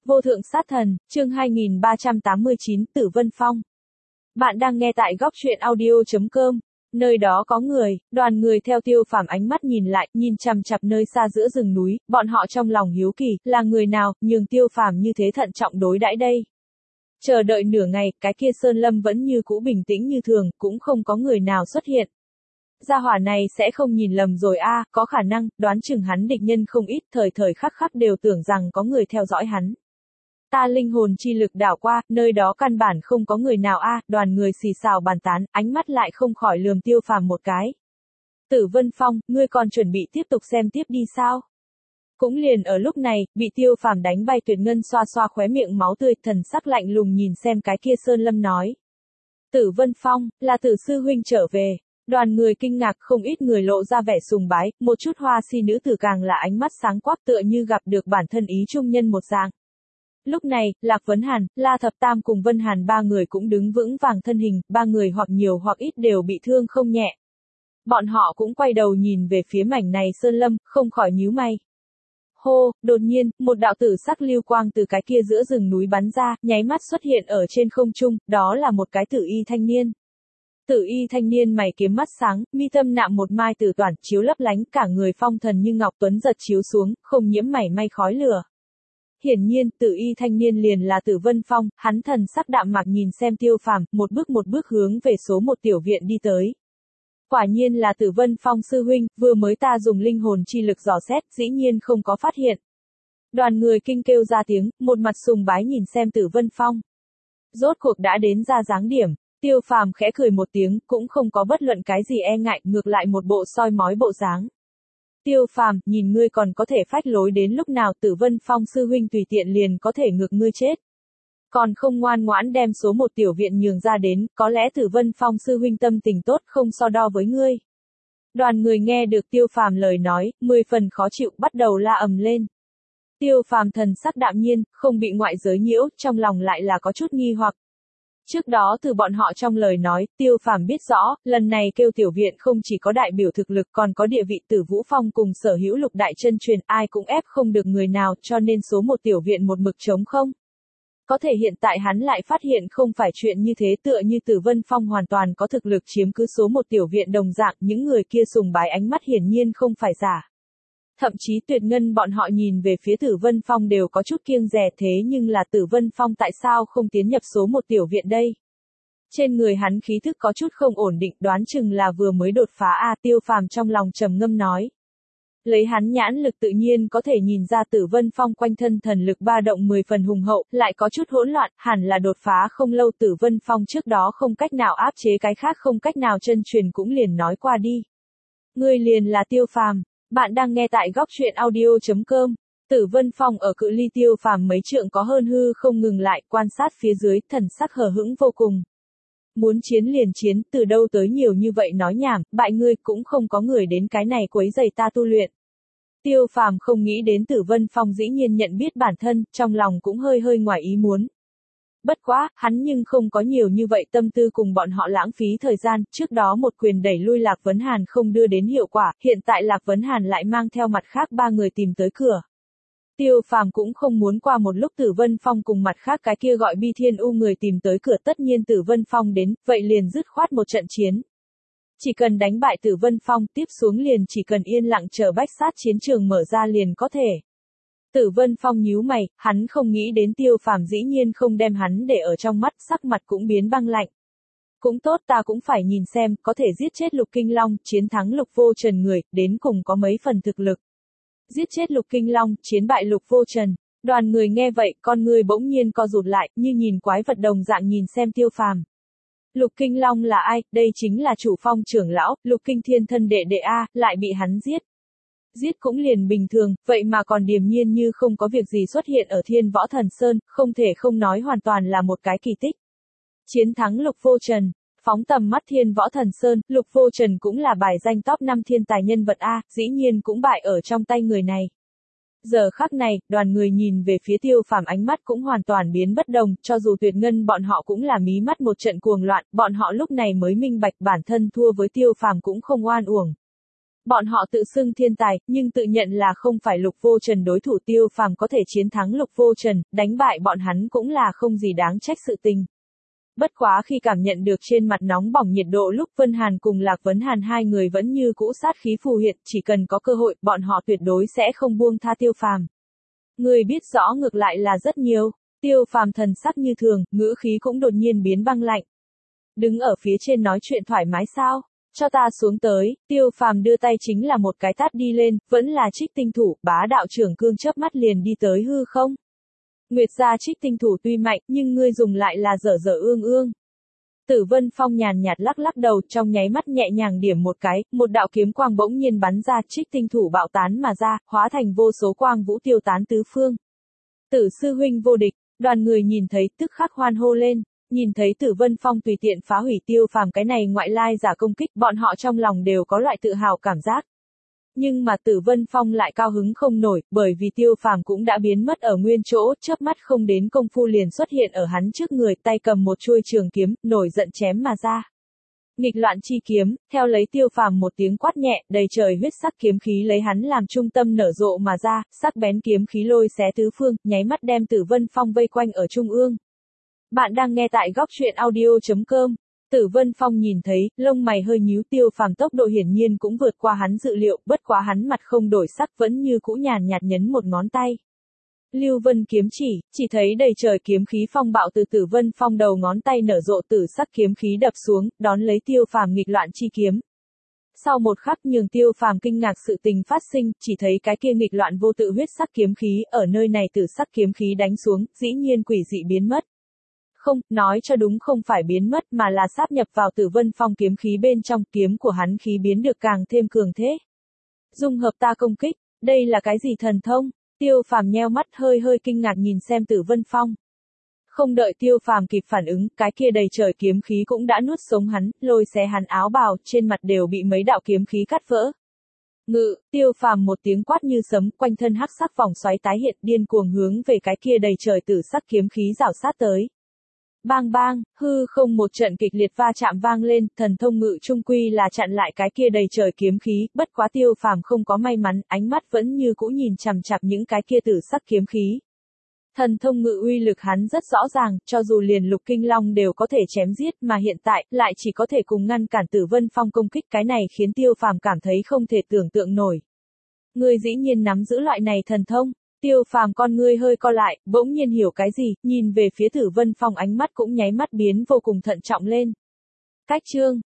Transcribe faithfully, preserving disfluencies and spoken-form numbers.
Vô thượng sát thần, chương hai nghìn ba trăm tám mươi chín, Tử Vân Phong. Bạn đang nghe tại góc truyện audio chấm com. Nơi đó có người, đoàn người theo Tiêu Phàm ánh mắt nhìn lại, nhìn chằm chằm nơi xa giữa rừng núi, bọn họ trong lòng hiếu kỳ, là người nào, nhường Tiêu Phàm như thế thận trọng đối đãi đây. Chờ đợi nửa ngày, cái kia sơn lâm vẫn như cũ bình tĩnh như thường, cũng không có người nào xuất hiện. Gia hỏa này sẽ không nhìn lầm rồi a, à, có khả năng, đoán chừng hắn địch nhân không ít, thời thời khắc khắc đều tưởng rằng có người theo dõi hắn. Ta linh hồn chi lực đảo qua, nơi đó căn bản không có người nào a, à, đoàn người xì xào bàn tán, ánh mắt lại không khỏi lườm Tiêu Phàm một cái. Tử Vân Phong, ngươi còn chuẩn bị tiếp tục xem tiếp đi sao? Cũng liền ở lúc này, bị Tiêu Phàm đánh bay Tuyệt Ngân xoa xoa khóe miệng máu tươi, thần sắc lạnh lùng nhìn xem cái kia sơn lâm nói. Tử Vân Phong, là Tử sư huynh trở về. Đoàn người kinh ngạc, không ít người lộ ra vẻ sùng bái, một chút hoa si nữ tử càng là ánh mắt sáng quắc tựa như gặp được bản thân ý trung nhân một dạng. Lúc này, Lạc Vấn Hàn, La Thập Tam cùng Vân Hàn ba người cũng đứng vững vàng thân hình, ba người hoặc nhiều hoặc ít đều bị thương không nhẹ. Bọn họ cũng quay đầu nhìn về phía mảnh này sơn lâm, không khỏi nhíu mày. Hô, đột nhiên, một đạo tử sắc lưu quang từ cái kia giữa rừng núi bắn ra, nháy mắt xuất hiện ở trên không trung, đó là một cái tử y thanh niên. Tử y thanh niên mày kiếm mắt sáng, mi tâm nạm một mai tử toản, chiếu lấp lánh, cả người phong thần như ngọc tuấn giật chiếu xuống, không nhiễm mảy may khói lửa. Hiển nhiên, tử y thanh niên liền là Tử Vân Phong, hắn thần sắc đạm mạc nhìn xem Tiêu Phàm, một bước một bước hướng về số một tiểu viện đi tới. Quả nhiên là Tử Vân Phong sư huynh, vừa mới ta dùng linh hồn chi lực dò xét, dĩ nhiên không có phát hiện. Đoàn người kinh kêu ra tiếng, một mặt sùng bái nhìn xem Tử Vân Phong. Rốt cuộc đã đến ra dáng điểm. Tiêu Phàm khẽ cười một tiếng, cũng không có bất luận cái gì e ngại, ngược lại một bộ soi mói bộ dáng. Tiêu Phàm, nhìn ngươi còn có thể phách lối đến lúc nào, Tử Vân Phong sư huynh tùy tiện liền có thể ngược ngươi chết. Còn không ngoan ngoãn đem số một tiểu viện nhường ra đến, có lẽ Tử Vân Phong sư huynh tâm tình tốt không so đo với ngươi. Đoàn người nghe được Tiêu Phàm lời nói, mười phần khó chịu, bắt đầu la ầm lên. Tiêu Phàm thần sắc đạm nhiên, không bị ngoại giới nhiễu, trong lòng lại là có chút nghi hoặc. Trước đó từ bọn họ trong lời nói, Tiêu Phàm biết rõ, lần này kêu tiểu viện không chỉ có đại biểu thực lực còn có địa vị Tử Vũ Phong cùng sở hữu lục đại chân truyền, ai cũng ép không được người nào, cho nên số một tiểu viện một mực trống không. Có thể hiện tại hắn lại phát hiện không phải chuyện như thế, tựa như Tử Vân Phong hoàn toàn có thực lực chiếm cứ số một tiểu viện đồng dạng, những người kia sùng bái ánh mắt hiển nhiên không phải giả. Thậm chí Tuyệt Ngân bọn họ nhìn về phía Tử Vân Phong đều có chút kiêng dè, thế nhưng là Tử Vân Phong tại sao không tiến nhập số một tiểu viện đây? Trên người hắn khí thức có chút không ổn định, đoán chừng là vừa mới đột phá a, Tiêu Phàm trong lòng trầm ngâm nói. Lấy hắn nhãn lực tự nhiên có thể nhìn ra Tử Vân Phong quanh thân thần lực ba động mười phần hùng hậu, lại có chút hỗn loạn, hẳn là đột phá không lâu. Tử Vân Phong trước đó không cách nào áp chế cái khác, không cách nào chân truyền cũng liền nói qua đi. Ngươi liền là Tiêu Phàm. Bạn đang nghe tại góc truyện audio chấm com. Tử Vân Phong ở cự ly Tiêu Phàm mấy trượng có hơn hư không ngừng lại, quan sát phía dưới, thần sắc hờ hững vô cùng. Muốn chiến liền chiến, từ đâu tới nhiều như vậy nói nhảm, bại ngươi cũng không có người đến cái này quấy rầy ta tu luyện. Tiêu Phàm không nghĩ đến Tử Vân Phong dĩ nhiên nhận biết bản thân, trong lòng cũng hơi hơi ngoài ý muốn. Bất quá, hắn nhưng không có nhiều như vậy tâm tư cùng bọn họ lãng phí thời gian, trước đó một quyền đẩy lui Lạc Vấn Hàn không đưa đến hiệu quả, hiện tại Lạc Vấn Hàn lại mang theo mặt khác ba người tìm tới cửa. Tiêu Phàm cũng không muốn qua một lúc Tử Vân Phong cùng mặt khác cái kia gọi Bi Thiên U người tìm tới cửa, tất nhiên Tử Vân Phong đến, vậy liền dứt khoát một trận chiến. Chỉ cần đánh bại Tử Vân Phong, tiếp xuống liền chỉ cần yên lặng chờ bách sát chiến trường mở ra liền có thể. Tử Vân Phong nhíu mày, hắn không nghĩ đến Tiêu Phàm dĩ nhiên không đem hắn để ở trong mắt, sắc mặt cũng biến băng lạnh. Cũng tốt, ta cũng phải nhìn xem, có thể giết chết Lục Kinh Long, chiến thắng Lục Vô Trần người, đến cùng có mấy phần thực lực. Giết chết Lục Kinh Long, chiến bại Lục Vô Trần. Đoàn người nghe vậy, con người bỗng nhiên co rụt lại, như nhìn quái vật đồng dạng nhìn xem Tiêu Phàm. Lục Kinh Long là ai? Đây chính là chủ phong trưởng lão, Lục Kinh Thiên thân đệ đệ a, lại bị hắn giết. Giết cũng liền bình thường, vậy mà còn điềm nhiên như không có việc gì xuất hiện ở Thiên Võ Thần Sơn, không thể không nói hoàn toàn là một cái kỳ tích. Chiến thắng Lục Vô Trần, phóng tầm mắt Thiên Võ Thần Sơn, Lục Vô Trần cũng là bài danh top năm thiên tài nhân vật a, dĩ nhiên cũng bại ở trong tay người này. Giờ khắc này, đoàn người nhìn về phía Tiêu Phàm ánh mắt cũng hoàn toàn biến bất đồng, cho dù Tuyệt Ngân bọn họ cũng là mí mắt một trận cuồng loạn, bọn họ lúc này mới minh bạch bản thân thua với Tiêu Phàm cũng không oan uổng. Bọn họ tự xưng thiên tài, nhưng tự nhận là không phải Lục Vô Trần đối thủ. Tiêu Phàm có thể chiến thắng Lục Vô Trần, đánh bại bọn hắn cũng là không gì đáng trách sự tình. Bất quá khi cảm nhận được trên mặt nóng bỏng nhiệt độ lúc Vân Hàn cùng Lạc Vấn Hàn hai người vẫn như cũ sát khí phù hiện, chỉ cần có cơ hội, bọn họ tuyệt đối sẽ không buông tha Tiêu Phàm. Người biết rõ ngược lại là rất nhiều. Tiêu Phàm thần sắc như thường, ngữ khí cũng đột nhiên biến băng lạnh. Đứng ở phía trên nói chuyện thoải mái sao? Cho ta xuống tới. Tiêu Phàm đưa tay chính là một cái tát đi lên, vẫn là Trích Tinh Thủ. Bá đạo trưởng cương chớp mắt liền đi tới hư không. Nguyệt gia Trích Tinh Thủ tuy mạnh, nhưng ngươi dùng lại là dở dở ương ương. Tử Vân Phong nhàn nhạt lắc lắc đầu, trong nháy mắt nhẹ nhàng điểm một cái, một đạo kiếm quang bỗng nhiên bắn ra, Trích Tinh Thủ bạo tán mà ra, hóa thành vô số quang vũ tiêu tán tứ phương. Tử sư huynh vô địch, đoàn người nhìn thấy tức khắc hoan hô lên, nhìn thấy Tử Vân Phong tùy tiện phá hủy Tiêu Phàm cái này ngoại lai giả công kích, bọn họ trong lòng đều có loại tự hào cảm giác. Nhưng mà Tử Vân Phong lại cao hứng không nổi, bởi vì Tiêu Phàm cũng đã biến mất ở nguyên chỗ, chớp mắt không đến công phu liền xuất hiện ở hắn trước người, tay cầm một chuôi trường kiếm, nổi giận chém mà ra. Nghịch loạn chi kiếm, theo lấy Tiêu Phàm một tiếng quát nhẹ, đầy trời huyết sắc kiếm khí lấy hắn làm trung tâm nở rộ mà ra, sắc bén kiếm khí lôi xé tứ phương, nháy mắt đem Tử Vân Phong vây quanh ở trung ương. Bạn đang nghe tại góc truyện audio chấm com. Tử Vân Phong nhìn thấy, lông mày hơi nhíu, Tiêu Phàm tốc độ hiển nhiên cũng vượt qua hắn dự liệu, bất quá hắn mặt không đổi sắc vẫn như cũ nhàn nhạt nhấn một ngón tay. Lưu Vân kiếm chỉ, chỉ thấy đầy trời kiếm khí phong bạo từ Tử Vân Phong đầu ngón tay nở rộ, tử sắc kiếm khí đập xuống, đón lấy Tiêu Phàm nghịch loạn chi kiếm. Sau một khắc nhường Tiêu Phàm kinh ngạc sự tình phát sinh, chỉ thấy cái kia nghịch loạn vô tự huyết sắc kiếm khí, ở nơi này tử sắc kiếm khí đánh xuống, dĩ nhiên quỷ dị biến mất. Không, nói cho đúng không phải biến mất mà là sáp nhập vào Tử Vân Phong kiếm khí bên trong, kiếm của hắn khí biến được càng thêm cường thế. Dung hợp ta công kích, đây là cái gì thần thông? Tiêu Phàm nheo mắt hơi hơi kinh ngạc nhìn xem Tử Vân Phong. Không đợi Tiêu Phàm kịp phản ứng, cái kia đầy trời kiếm khí cũng đã nuốt sống hắn, lôi xé hắn áo bào, trên mặt đều bị mấy đạo kiếm khí cắt vỡ. Ngự, Tiêu Phàm một tiếng quát như sấm, quanh thân hắc sắc vòng xoáy tái hiện, điên cuồng hướng về cái kia đầy trời tử sắc kiếm khí rảo sát tới. Bang bang, hư không một trận kịch liệt va chạm vang lên, thần thông ngự trung quy là chặn lại cái kia đầy trời kiếm khí, bất quá Tiêu Phàm không có may mắn, ánh mắt vẫn như cũ nhìn chằm chằm những cái kia tử sắc kiếm khí. Thần thông ngự uy lực hắn rất rõ ràng, cho dù liền Lục Kinh Long đều có thể chém giết, mà hiện tại lại chỉ có thể cùng ngăn cản Tử Vân Phong công kích, cái này khiến Tiêu Phàm cảm thấy không thể tưởng tượng nổi. Ngươi dĩ nhiên nắm giữ loại này thần thông. Tiêu Phàm con ngươi hơi co lại, bỗng nhiên hiểu cái gì, nhìn về phía Tử Vân Phong, ánh mắt cũng nháy mắt biến vô cùng thận trọng lên. Cách chương